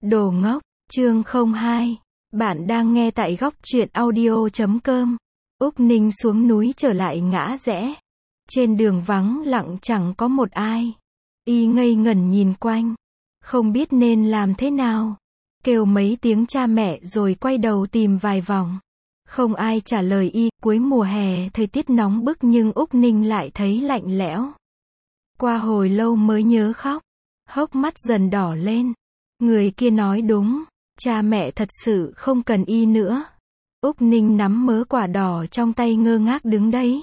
Đồ ngốc, chương 02. Bạn đang nghe tại góc truyện audio.com. Úc Ninh xuống núi trở lại ngã rẽ. Trên đường vắng lặng chẳng có một ai. Y ngây ngẩn nhìn quanh. Không biết nên làm thế nào. Kêu mấy tiếng cha mẹ rồi quay đầu tìm vài vòng. Không ai trả lời y. Cuối mùa hè thời tiết nóng bức nhưng Úc Ninh lại thấy lạnh lẽo. Qua hồi lâu mới nhớ khóc. Hốc mắt dần đỏ lên. Người kia nói đúng, cha mẹ thật sự không cần y nữa. Úc Ninh nắm mớ quả đỏ trong tay ngơ ngác đứng đấy.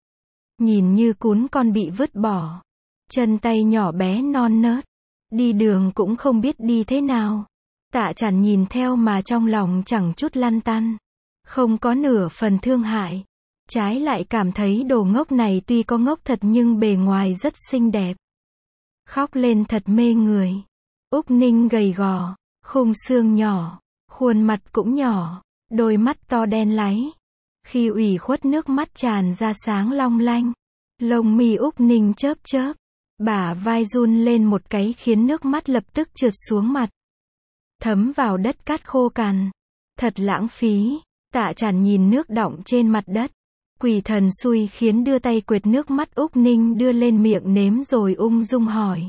Nhìn như cún con bị vứt bỏ. Chân tay nhỏ bé non nớt. Đi đường cũng không biết đi thế nào. Tạ Chản nhìn theo mà trong lòng chẳng chút lăn tăn. Không có nửa phần thương hại. Trái lại cảm thấy đồ ngốc này tuy có ngốc thật nhưng bề ngoài rất xinh đẹp. Khóc lên thật mê người. Úc Ninh gầy gò, khung xương nhỏ, khuôn mặt cũng nhỏ, đôi mắt to đen láy. Khi ủy khuất nước mắt tràn ra sáng long lanh. Lông mi Úc Ninh chớp chớp, bả vai run lên một cái khiến nước mắt lập tức trượt xuống mặt. Thấm vào đất cát khô cằn. Thật lãng phí. Tạ Chản nhìn nước đọng trên mặt đất. Quỷ thần xui khiến đưa tay quệt nước mắt Úc Ninh đưa lên miệng nếm rồi ung dung hỏi.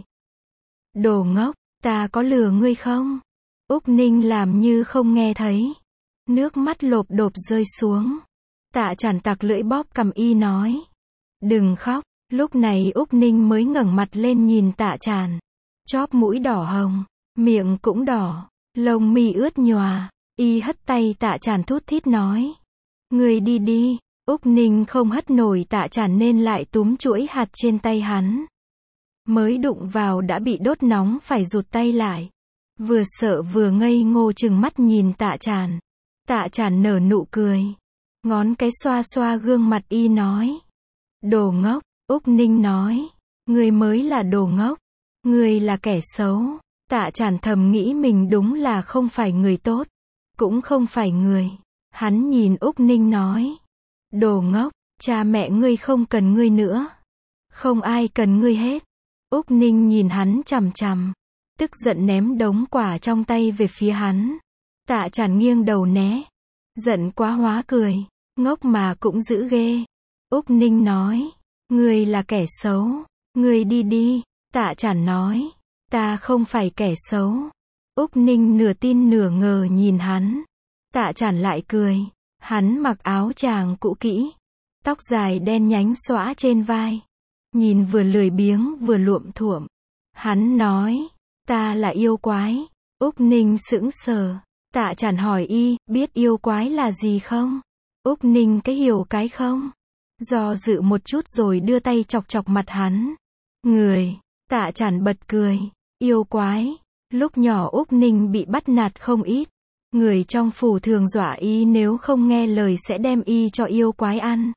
Đồ ngốc, ta có lừa ngươi không? Úc Ninh làm như không nghe thấy. Nước mắt lộp độp rơi xuống. Tạ Chản tặc lưỡi bóp cằm y nói. Đừng khóc. Lúc này Úc Ninh mới ngẩng mặt lên nhìn Tạ Chản. Chóp mũi đỏ hồng, miệng cũng đỏ, lông mi ướt nhòa. Y hất tay Tạ Chản thút thít nói. Ngươi đi đi. Úc Ninh không hất nổi Tạ Chản nên lại túm chuỗi hạt trên tay hắn. Mới đụng vào đã bị đốt nóng phải rụt tay lại. Vừa sợ vừa ngây ngô trừng mắt nhìn Tạ Chản. Tạ Chản nở nụ cười. Ngón cái xoa xoa gương mặt y nói. Đồ ngốc, Úc Ninh nói. Ngươi mới là đồ ngốc. Ngươi là kẻ xấu. Tạ Chản thầm nghĩ mình đúng là không phải người tốt. Cũng không phải người. Hắn nhìn Úc Ninh nói. Đồ ngốc, cha mẹ ngươi không cần ngươi nữa. Không ai cần ngươi hết. Úc Ninh nhìn hắn chằm chằm. Tức giận ném đống quả trong tay về phía hắn. Tạ Chản nghiêng đầu né. Giận quá hóa cười. Ngốc mà cũng dữ ghê. Úc Ninh nói. Ngươi là kẻ xấu. Ngươi đi đi. Tạ Chản nói. Ta không phải kẻ xấu. Úc Ninh nửa tin nửa ngờ nhìn hắn. Tạ Chản lại cười. Hắn mặc áo chàng cũ kỹ. Tóc dài đen nhánh xõa trên vai. Nhìn vừa lười biếng vừa luộm thuộm. Hắn nói. Ta là yêu quái. Úc Ninh sững sờ. Tạ Chản hỏi y, biết yêu quái là gì không? Úc Ninh cái hiểu cái không? Do dự một chút rồi đưa tay chọc chọc mặt hắn. Người. Tạ Chản bật cười. Yêu quái. Lúc nhỏ Úc Ninh bị bắt nạt không ít. Người trong phủ thường dọa y nếu không nghe lời sẽ đem y cho yêu quái ăn.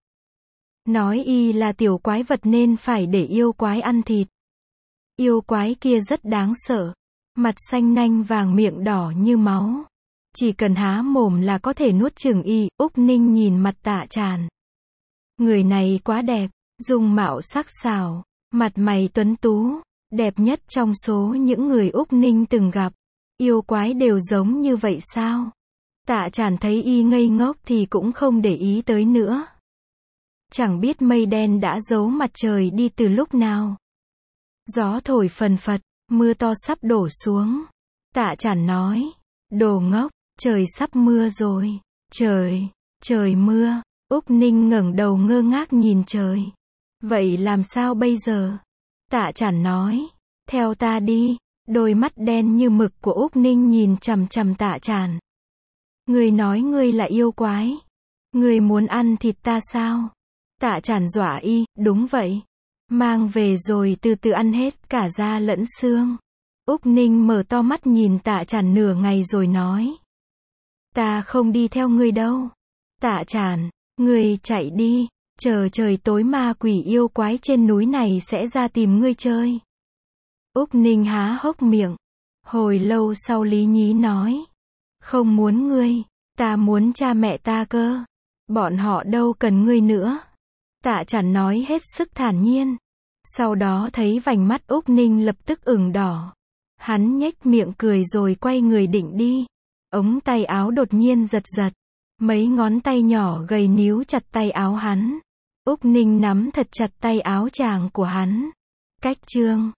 Nói y là tiểu quái vật nên phải để yêu quái ăn thịt. Yêu quái kia rất đáng sợ. Mặt xanh nanh vàng miệng đỏ như máu. Chỉ cần há mồm là có thể nuốt chửng y. Úc Ninh nhìn mặt Tạ Chản. Người này quá đẹp. Dung mạo sắc sảo. Mặt mày tuấn tú. Đẹp nhất trong số những người Úc Ninh từng gặp. Yêu quái đều giống như vậy sao? Tạ Chản thấy y ngây ngốc thì cũng không để ý tới nữa. Chẳng biết mây đen đã giấu mặt trời đi từ lúc nào. Gió thổi phần phật, mưa to sắp đổ xuống. Tạ Chản nói. Đồ ngốc, trời sắp mưa rồi. Trời mưa. Úc Ninh ngẩng đầu ngơ ngác nhìn trời. Vậy làm sao bây giờ? Tạ Chản nói. Theo ta đi. Đôi mắt đen như mực của Úc Ninh nhìn chằm chằm Tạ Chản. Ngươi nói ngươi là yêu quái. Ngươi muốn ăn thịt ta sao? Tạ Chản dọa y, đúng vậy. Mang về rồi từ từ ăn hết cả da lẫn xương. Úc Ninh mở to mắt nhìn Tạ Chản nửa ngày rồi nói. Ta không đi theo ngươi đâu. Tạ Chản, ngươi chạy đi. Chờ trời tối ma quỷ yêu quái trên núi này sẽ ra tìm ngươi chơi. Úc Ninh há hốc miệng. Hồi lâu sau lý nhí nói. Không muốn ngươi. Ta muốn cha mẹ ta cơ. Bọn họ đâu cần ngươi nữa. Tạ Chản nói hết sức thản nhiên. Sau đó thấy vành mắt Úc Ninh lập tức ửng đỏ. Hắn nhếch miệng cười rồi quay người định đi. Ống tay áo đột nhiên giật giật. Mấy ngón tay nhỏ gầy níu chặt tay áo hắn. Úc Ninh nắm thật chặt tay áo chàng của hắn. Cách chương